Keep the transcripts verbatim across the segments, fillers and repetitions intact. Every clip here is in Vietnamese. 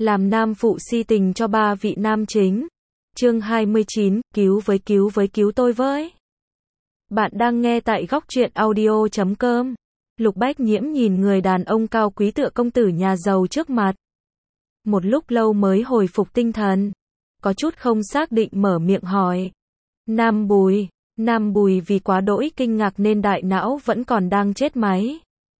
làm nam phụ si tình cho ba vị nam chính. Chương hai mươi chín, cứu với cứu với cứu tôi với. Bạn đang nghe tại góc truyện audio chấm com. Lục Bách Nhiễm nhìn người đàn ông cao quý tựa công tử nhà giàu trước mặt. Một lúc lâu mới hồi phục tinh thần. Có chút không xác định mở miệng hỏi. Nam Bùi, Nam Bùi vì quá đỗi kinh ngạc nên đại não vẫn còn đang chết máy.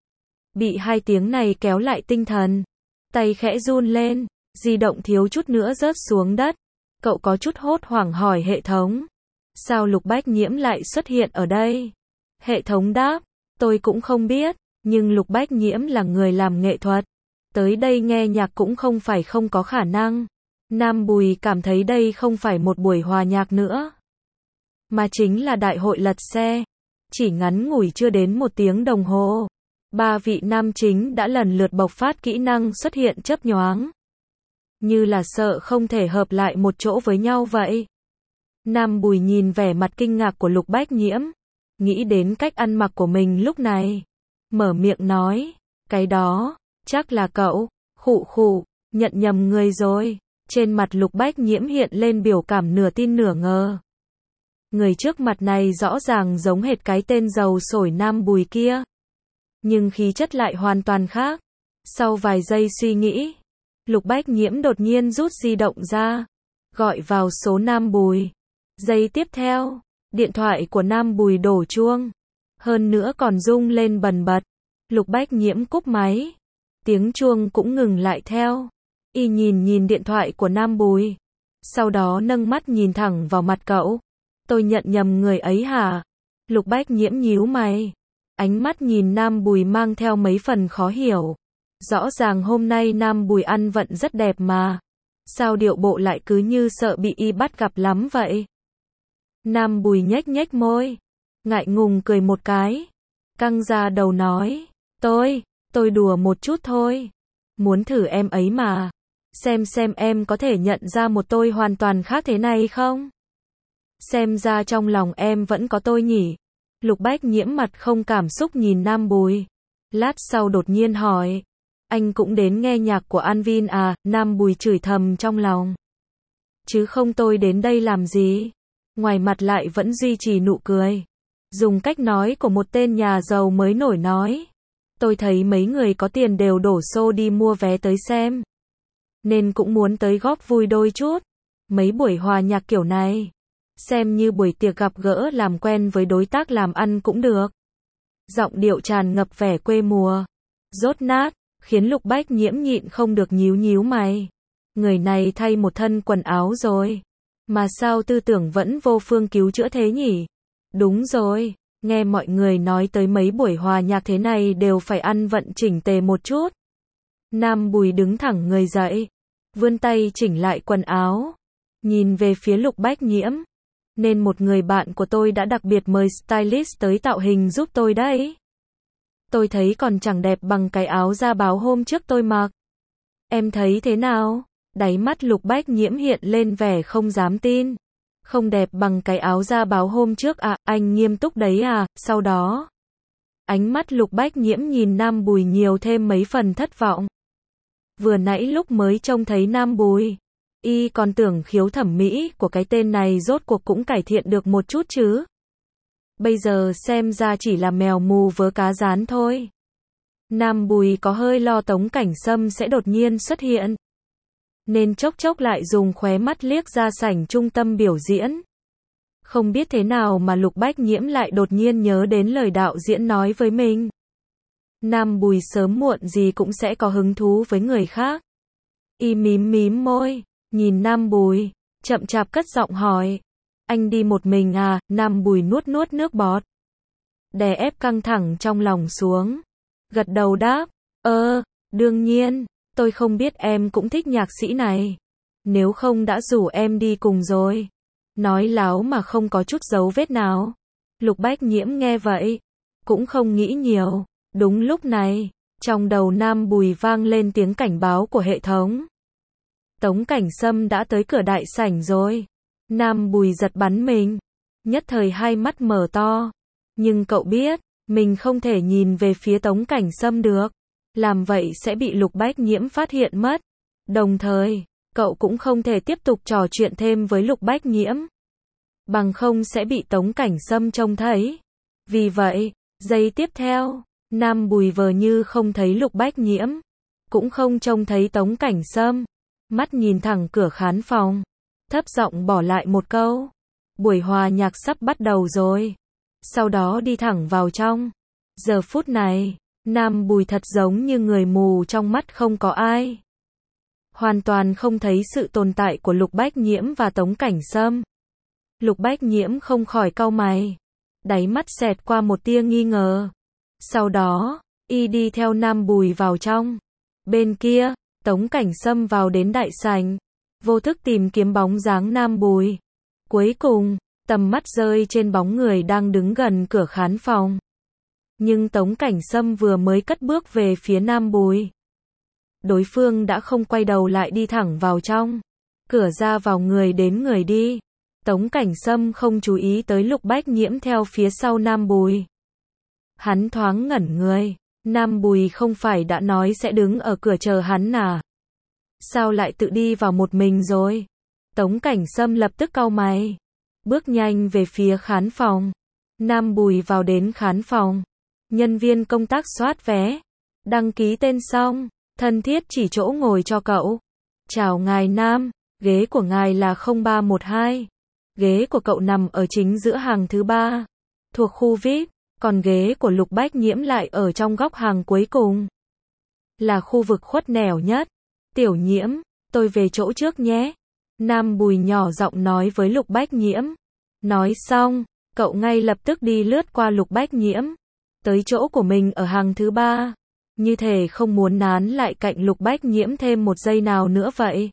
Bị hai tiếng này kéo lại tinh thần. Tay khẽ run lên, di động thiếu chút nữa rớt xuống đất. Cậu có chút hốt hoảng hỏi hệ thống. Sao Lục Bách Nhiễm lại xuất hiện ở đây? Hệ thống đáp, tôi cũng không biết, nhưng Lục Bách Nhiễm là người làm nghệ thuật. Tới đây nghe nhạc cũng không phải không có khả năng. Nam Bùi cảm thấy đây không phải một buổi hòa nhạc nữa, mà chính là đại hội lật xe. Chỉ ngắn ngủi chưa đến một tiếng đồng hồ, ba vị nam chính đã lần lượt bộc phát kỹ năng xuất hiện chớp nhoáng. Như là sợ không thể hợp lại một chỗ với nhau vậy. Nam Bùi nhìn vẻ mặt kinh ngạc của Lục Bách Nhiễm, nghĩ đến cách ăn mặc của mình lúc này. Mở miệng nói, cái đó, chắc là cậu, khụ khụ, nhận nhầm người rồi. Trên mặt Lục Bách Nhiễm hiện lên biểu cảm nửa tin nửa ngờ. Người trước mặt này rõ ràng giống hệt cái tên giàu sổi Nam Bùi kia, nhưng khí chất lại hoàn toàn khác. Sau vài giây suy nghĩ, Lục Bách Nhiễm đột nhiên rút di động ra, gọi vào số Nam Bùi. Giây tiếp theo, điện thoại của Nam Bùi đổ chuông, hơn nữa còn rung lên bần bật. Lục Bách Nhiễm cúp máy, tiếng chuông cũng ngừng lại theo. Y nhìn nhìn điện thoại của Nam Bùi, sau đó nâng mắt nhìn thẳng vào mặt cậu. Tôi nhận nhầm người ấy hả? Lục Bách Nhiễm nhíu mày, ánh mắt nhìn Nam Bùi mang theo mấy phần khó hiểu. Rõ ràng hôm nay Nam Bùi ăn vận rất đẹp mà, sao điệu bộ lại cứ như sợ bị y bắt gặp lắm vậy? Nam Bùi nhếch nhếch môi, ngại ngùng cười một cái, căng ra đầu nói, tôi, tôi đùa một chút thôi, muốn thử em ấy mà, xem xem em có thể nhận ra một tôi hoàn toàn khác thế này không? Xem ra trong lòng em vẫn có tôi nhỉ? Lục Bách Nhiễm mặt không cảm xúc nhìn Nam Bùi, lát sau đột nhiên hỏi, anh cũng đến nghe nhạc của An Vin à? Nam Bùi chửi thầm trong lòng, chứ không tôi đến đây làm gì? Ngoài mặt lại vẫn duy trì nụ cười, dùng cách nói của một tên nhà giàu mới nổi nói, tôi thấy mấy người có tiền đều đổ xô đi mua vé tới xem, nên cũng muốn tới góp vui đôi chút. Mấy buổi hòa nhạc kiểu này, xem như buổi tiệc gặp gỡ làm quen với đối tác làm ăn cũng được. Giọng điệu tràn ngập vẻ quê mùa, dốt nát, khiến Lục Bách Nhiễm nhịn không được nhíu nhíu mày. Người này thay một thân quần áo rồi, mà sao tư tưởng vẫn vô phương cứu chữa thế nhỉ? Đúng rồi, nghe mọi người nói tới mấy buổi hòa nhạc thế này đều phải ăn vận chỉnh tề một chút. Nam Bùi đứng thẳng người dậy, vươn tay chỉnh lại quần áo, nhìn về phía Lục Bách Nhiễm. Nên một người bạn của tôi đã đặc biệt mời stylist tới tạo hình giúp tôi đấy. Tôi thấy còn chẳng đẹp bằng cái áo da báo hôm trước tôi mặc. Em thấy thế nào? Đáy mắt Lục Bách Nhiễm hiện lên vẻ không dám tin. Không đẹp bằng cái áo da báo hôm trước à? Anh nghiêm túc đấy à? Sau đó, ánh mắt Lục Bách Nhiễm nhìn Nam Bùi nhiều thêm mấy phần thất vọng. Vừa nãy lúc mới trông thấy Nam Bùi, y còn tưởng khiếu thẩm mỹ của cái tên này rốt cuộc cũng cải thiện được một chút chứ. Bây giờ xem ra chỉ là mèo mù vớ cá rán thôi. Nam Bùi có hơi lo Tống Cảnh Sâm sẽ đột nhiên xuất hiện, nên chốc chốc lại dùng khóe mắt liếc ra sảnh trung tâm biểu diễn. Không biết thế nào mà Lục Bách Nhiễm lại đột nhiên nhớ đến lời đạo diễn nói với mình. Nam Bùi sớm muộn gì cũng sẽ có hứng thú với người khác. Y mím mím môi, nhìn Nam Bùi, chậm chạp cất giọng hỏi, anh đi một mình à? Nam Bùi nuốt nuốt nước bọt, đè ép căng thẳng trong lòng xuống, gật đầu đáp, ơ, đương nhiên, tôi không biết em cũng thích nhạc sĩ này, nếu không đã rủ em đi cùng rồi. Nói láo mà không có chút dấu vết nào. Lục Bách Nhiễm nghe vậy, cũng không nghĩ nhiều. Đúng lúc này, trong đầu Nam Bùi vang lên tiếng cảnh báo của hệ thống. Tống Cảnh Sâm đã tới cửa đại sảnh rồi. Nam Bùi giật bắn mình, nhất thời hai mắt mở to. Nhưng cậu biết, mình không thể nhìn về phía Tống Cảnh Sâm được. Làm vậy sẽ bị Lục Bách Nhiễm phát hiện mất. Đồng thời, cậu cũng không thể tiếp tục trò chuyện thêm với Lục Bách Nhiễm. Bằng không sẽ bị Tống Cảnh Sâm trông thấy. Vì vậy, giây tiếp theo, Nam Bùi vờ như không thấy Lục Bách Nhiễm, cũng không trông thấy Tống Cảnh Sâm, mắt nhìn thẳng cửa khán phòng, thấp giọng bỏ lại một câu, buổi hòa nhạc sắp bắt đầu rồi. Sau đó đi thẳng vào trong. Giờ phút này, Nam Bùi thật giống như người mù trong mắt không có ai. Hoàn toàn không thấy sự tồn tại của Lục Bách Nhiễm và Tống Cảnh Sâm. Lục Bách Nhiễm không khỏi cau mày, đáy mắt xẹt qua một tia nghi ngờ. Sau đó, y đi theo Nam Bùi vào trong. Bên kia, Tống Cảnh Sâm vào đến đại sảnh, vô thức tìm kiếm bóng dáng Nam Bùi. Cuối cùng, tầm mắt rơi trên bóng người đang đứng gần cửa khán phòng. Nhưng Tống Cảnh Sâm vừa mới cất bước về phía Nam Bùi, đối phương đã không quay đầu lại đi thẳng vào trong. Cửa ra vào người đến người đi. Tống Cảnh Sâm không chú ý tới Lục Bách Nhiễm theo phía sau Nam Bùi. Hắn thoáng ngẩn người. Nam Bùi không phải đã nói sẽ đứng ở cửa chờ hắn à? Sao lại tự đi vào một mình rồi? Tống Cảnh Sâm lập tức cau mày, bước nhanh về phía khán phòng. Nam Bùi vào đến khán phòng. Nhân viên công tác soát vé, đăng ký tên xong, thân thiết chỉ chỗ ngồi cho cậu. Chào ngài Nam, ghế của ngài là không ba một hai. Ghế của cậu nằm ở chính giữa hàng thứ ba, thuộc khu vi ai pi, còn ghế của Lục Bách Nhiễm lại ở trong góc hàng cuối cùng, là khu vực khuất nẻo nhất. Tiểu Nhiễm, tôi về chỗ trước nhé. Nam Bùi nhỏ giọng nói với Lục Bách Nhiễm. Nói xong, cậu ngay lập tức đi lướt qua Lục Bách Nhiễm, tới chỗ của mình ở hàng thứ ba, như thể không muốn nán lại cạnh Lục Bách Nhiễm thêm một giây nào nữa vậy.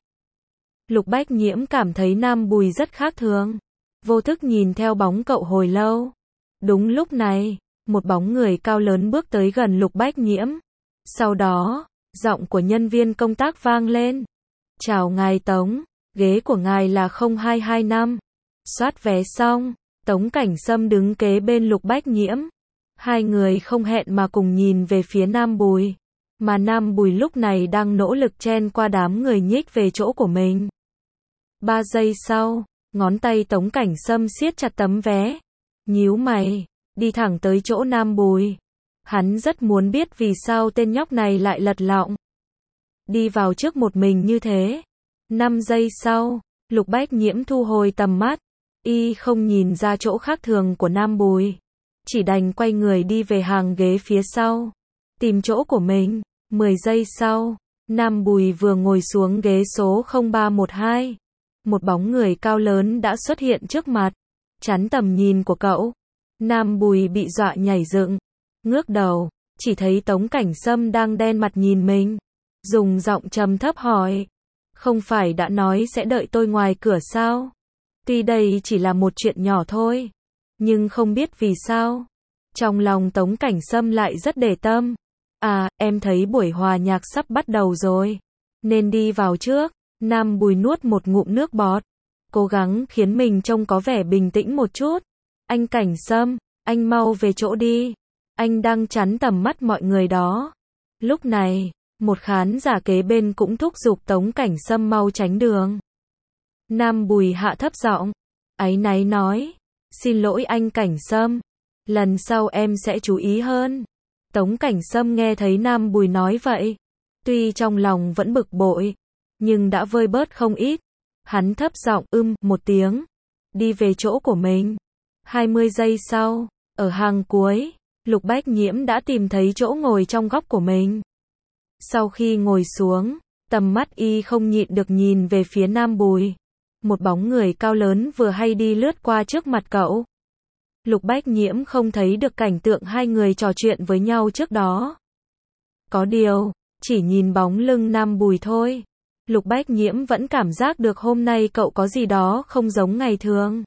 Lục Bách Nhiễm cảm thấy Nam Bùi rất khác thường, vô thức nhìn theo bóng cậu hồi lâu. Đúng lúc này, một bóng người cao lớn bước tới gần Lục Bách Nhiễm. Sau đó, giọng của nhân viên công tác vang lên. Chào ngài Tống, ghế của ngài là không hai hai năm. Soát vé xong, Tống Cảnh Sâm đứng kế bên Lục Bách Nhiễm. Hai người không hẹn mà cùng nhìn về phía Nam Bùi. Mà Nam Bùi lúc này đang nỗ lực chen qua đám người nhích về chỗ của mình. Ba giây sau, ngón tay Tống Cảnh Sâm siết chặt tấm vé. Nhíu mày, đi thẳng tới chỗ Nam Bùi. Hắn rất muốn biết vì sao tên nhóc này lại lật lọng đi vào trước một mình như thế. Năm giây sau, Lục Bách Nhiễm thu hồi tầm mắt. Y không nhìn ra chỗ khác thường của Nam Bùi, chỉ đành quay người đi về hàng ghế phía sau, tìm chỗ của mình. Mười giây sau, Nam Bùi vừa ngồi xuống ghế số không ba một hai. Một bóng người cao lớn đã xuất hiện trước mặt, chắn tầm nhìn của cậu. Nam Bùi bị dọa nhảy dựng, ngước đầu, chỉ thấy Tống Cảnh Sâm đang đen mặt nhìn mình, dùng giọng trầm thấp hỏi. Không phải đã nói sẽ đợi tôi ngoài cửa sao? Tuy đây chỉ là một chuyện nhỏ thôi, nhưng không biết vì sao, trong lòng Tống Cảnh Sâm lại rất để tâm. À, em thấy buổi hòa nhạc sắp bắt đầu rồi, nên đi vào trước. Nam Bùi nuốt một ngụm nước bọt, cố gắng khiến mình trông có vẻ bình tĩnh một chút. Anh Cảnh Sâm, anh mau về chỗ đi. Anh đang chắn tầm mắt mọi người đó. Lúc này, một khán giả kế bên cũng thúc giục Tống Cảnh Sâm mau tránh đường. Nam Bùi hạ thấp giọng, áy náy nói. Xin lỗi anh Cảnh Sâm, lần sau em sẽ chú ý hơn. Tống Cảnh Sâm nghe thấy Nam Bùi nói vậy, tuy trong lòng vẫn bực bội, nhưng đã vơi bớt không ít. Hắn thấp giọng ưm một tiếng, đi về chỗ của mình. hai mươi giây sau, ở hàng cuối, Lục Bách Nhiễm đã tìm thấy chỗ ngồi trong góc của mình. Sau khi ngồi xuống, tầm mắt y không nhịn được nhìn về phía Nam Bùi. Một bóng người cao lớn vừa hay đi lướt qua trước mặt cậu. Lục Bách Nhiễm không thấy được cảnh tượng hai người trò chuyện với nhau trước đó. Có điều, chỉ nhìn bóng lưng Nam Bùi thôi, Lục Bách Nhiễm vẫn cảm giác được hôm nay cậu có gì đó không giống ngày thường.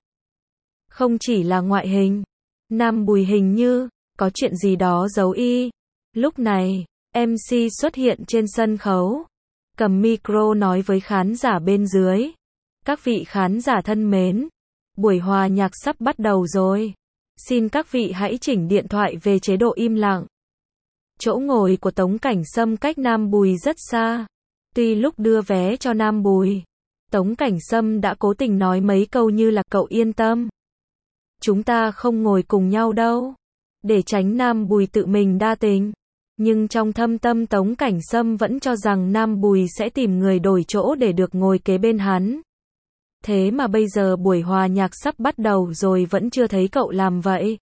Không chỉ là ngoại hình, Nam Bùi hình như có chuyện gì đó giấu y. Lúc này, em xê xuất hiện trên sân khấu, cầm micro nói với khán giả bên dưới. Các vị khán giả thân mến, buổi hòa nhạc sắp bắt đầu rồi. Xin các vị hãy chỉnh điện thoại về chế độ im lặng. Chỗ ngồi của Tống Cảnh Sâm cách Nam Bùi rất xa, Tuy lúc đưa vé cho Nam Bùi, Tống Cảnh Sâm đã cố tình nói mấy câu như là cậu yên tâm. Chúng ta không ngồi cùng nhau đâu. Để tránh Nam Bùi tự mình đa tình. Nhưng trong thâm tâm Tống Cảnh Sâm vẫn cho rằng Nam Bùi sẽ tìm người đổi chỗ để được ngồi kế bên hắn. Thế mà bây giờ buổi hòa nhạc sắp bắt đầu rồi vẫn chưa thấy cậu làm vậy.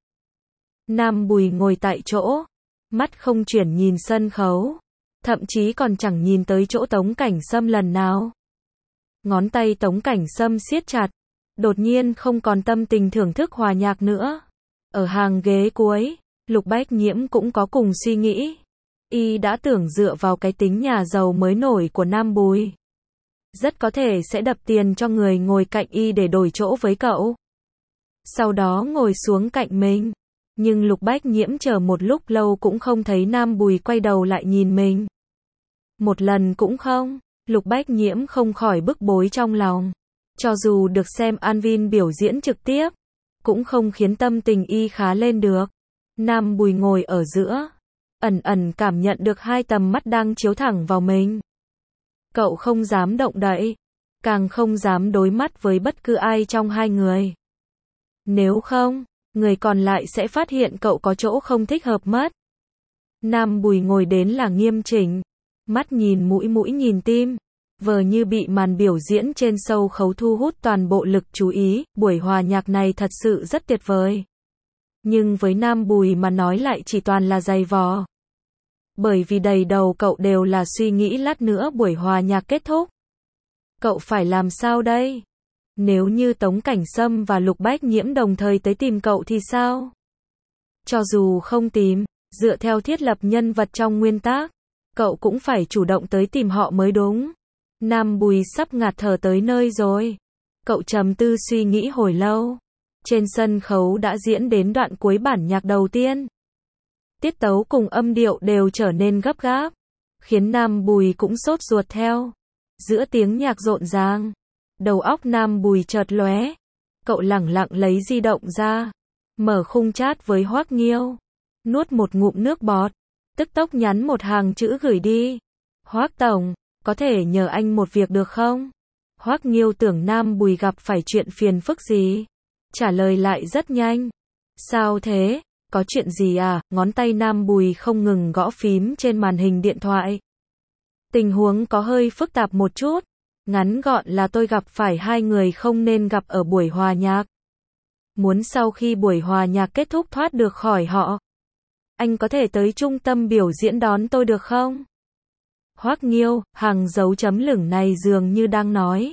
Nam Bùi ngồi tại chỗ, mắt không chuyển nhìn sân khấu, thậm chí còn chẳng nhìn tới chỗ Tống Cảnh Sâm lần nào. Ngón tay Tống Cảnh Sâm siết chặt, đột nhiên không còn tâm tình thưởng thức hòa nhạc nữa. Ở hàng ghế cuối, Lục Bách Nhiễm cũng có cùng suy nghĩ. Y đã tưởng dựa vào cái tính nhà giàu mới nổi của Nam Bùi, rất có thể sẽ đập tiền cho người ngồi cạnh Y để đổi chỗ với cậu. Sau đó ngồi xuống cạnh mình. Nhưng Lục Bách Nhiễm chờ một lúc lâu cũng không thấy Nam Bùi quay đầu lại nhìn mình. Một lần cũng không, Lục Bách Nhiễm không khỏi bức bối trong lòng. Cho dù được xem An Vin biểu diễn trực tiếp, cũng không khiến tâm tình Y khá lên được. Nam Bùi ngồi ở giữa, ẩn ẩn cảm nhận được hai tầm mắt đang chiếu thẳng vào mình. Cậu không dám động đậy, càng không dám đối mắt với bất cứ ai trong hai người. Nếu không, người còn lại sẽ phát hiện cậu có chỗ không thích hợp mất. Nam Bùi ngồi đến là nghiêm chỉnh, mắt nhìn mũi mũi nhìn tim, vờ như bị màn biểu diễn trên sâu khấu thu hút toàn bộ lực chú ý. Buổi hòa nhạc này thật sự rất tuyệt vời. Nhưng với Nam Bùi mà nói lại chỉ toàn là giày vò. Bởi vì đầy đầu cậu đều là suy nghĩ lát nữa buổi hòa nhạc kết thúc. Cậu phải làm sao đây? Nếu như Tống Cảnh Sâm và Lục Bách Nhiễm đồng thời tới tìm cậu thì sao? Cho dù không tìm, dựa theo thiết lập nhân vật trong nguyên tác, cậu cũng phải chủ động tới tìm họ mới đúng. Nam Bùi sắp ngạt thở tới nơi rồi. Cậu trầm tư suy nghĩ hồi lâu. Trên sân khấu đã diễn đến đoạn cuối bản nhạc đầu tiên. Tiết tấu cùng âm điệu đều trở nên gấp gáp, khiến Nam Bùi cũng sốt ruột theo. Giữa tiếng nhạc rộn ràng, đầu óc Nam Bùi chợt lóe. Cậu lẳng lặng lấy di động ra, mở khung chat với Hoắc Nghiêu, nuốt một ngụm nước bọt, tức tốc nhắn một hàng chữ gửi đi. Hoắc tổng, có thể nhờ anh một việc được không? Hoắc Nghiêu tưởng Nam Bùi gặp phải chuyện phiền phức gì, trả lời lại rất nhanh. Sao thế? Có chuyện gì à? Ngón tay Nam Bùi không ngừng gõ phím trên màn hình điện thoại. Tình huống có hơi phức tạp một chút. Ngắn gọn là tôi gặp phải hai người không nên gặp ở buổi hòa nhạc. Muốn sau khi buổi hòa nhạc kết thúc thoát được khỏi họ. Anh có thể tới trung tâm biểu diễn đón tôi được không? Hoắc Nghiêu, hàng dấu chấm lửng này dường như đang nói.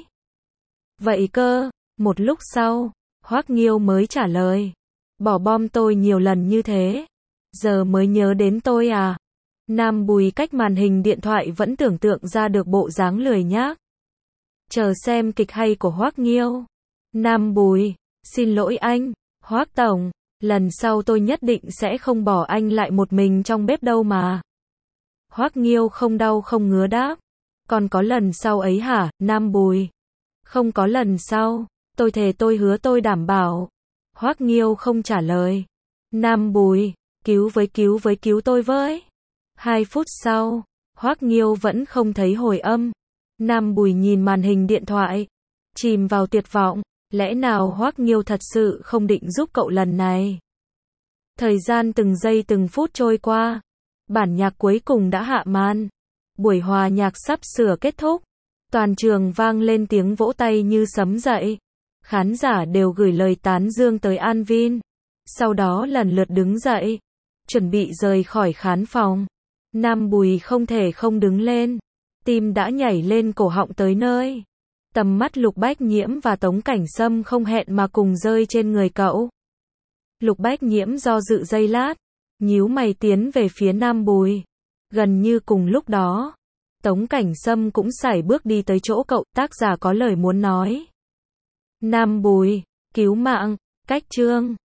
Vậy cơ, một lúc sau, Hoắc Nghiêu mới trả lời. Bỏ bom tôi nhiều lần như thế. Giờ mới nhớ đến tôi à? Nam Bùi cách màn hình điện thoại vẫn tưởng tượng ra được bộ dáng lười nhác. Chờ xem kịch hay của Hoắc Nghiêu. Nam Bùi, xin lỗi anh, Hoắc tổng, lần sau tôi nhất định sẽ không bỏ anh lại một mình trong bếp đâu mà. Hoắc Nghiêu không đau không ngứa đáp. Còn có lần sau ấy hả, Nam Bùi? Không có lần sau, tôi thề tôi hứa tôi đảm bảo. Hoắc Nghiêu không trả lời. Nam Bùi, cứu với cứu với cứu tôi với. Hai phút sau, Hoắc Nghiêu vẫn không thấy hồi âm. Nam Bùi nhìn màn hình điện thoại, chìm vào tuyệt vọng. Lẽ nào Hoắc Nghiêu thật sự không định giúp cậu lần này? Thời gian từng giây từng phút trôi qua. Bản nhạc cuối cùng đã hạ màn. Buổi hòa nhạc sắp sửa kết thúc. Toàn trường vang lên tiếng vỗ tay như sấm dậy. Khán giả đều gửi lời tán dương tới An Vin. Sau đó lần lượt đứng dậy, chuẩn bị rời khỏi khán phòng. Nam Bùi không thể không đứng lên. Tim đã nhảy lên cổ họng tới nơi. Tầm mắt Lục Bách Nhiễm và Tống Cảnh Sâm không hẹn mà cùng rơi trên người cậu. Lục Bách Nhiễm do dự giây lát, nhíu mày tiến về phía Nam Bùi. Gần như cùng lúc đó, Tống Cảnh Sâm cũng sải bước đi tới chỗ cậu. Tác giả có lời muốn nói. Nam Bùi, cứu mạng, cách chương.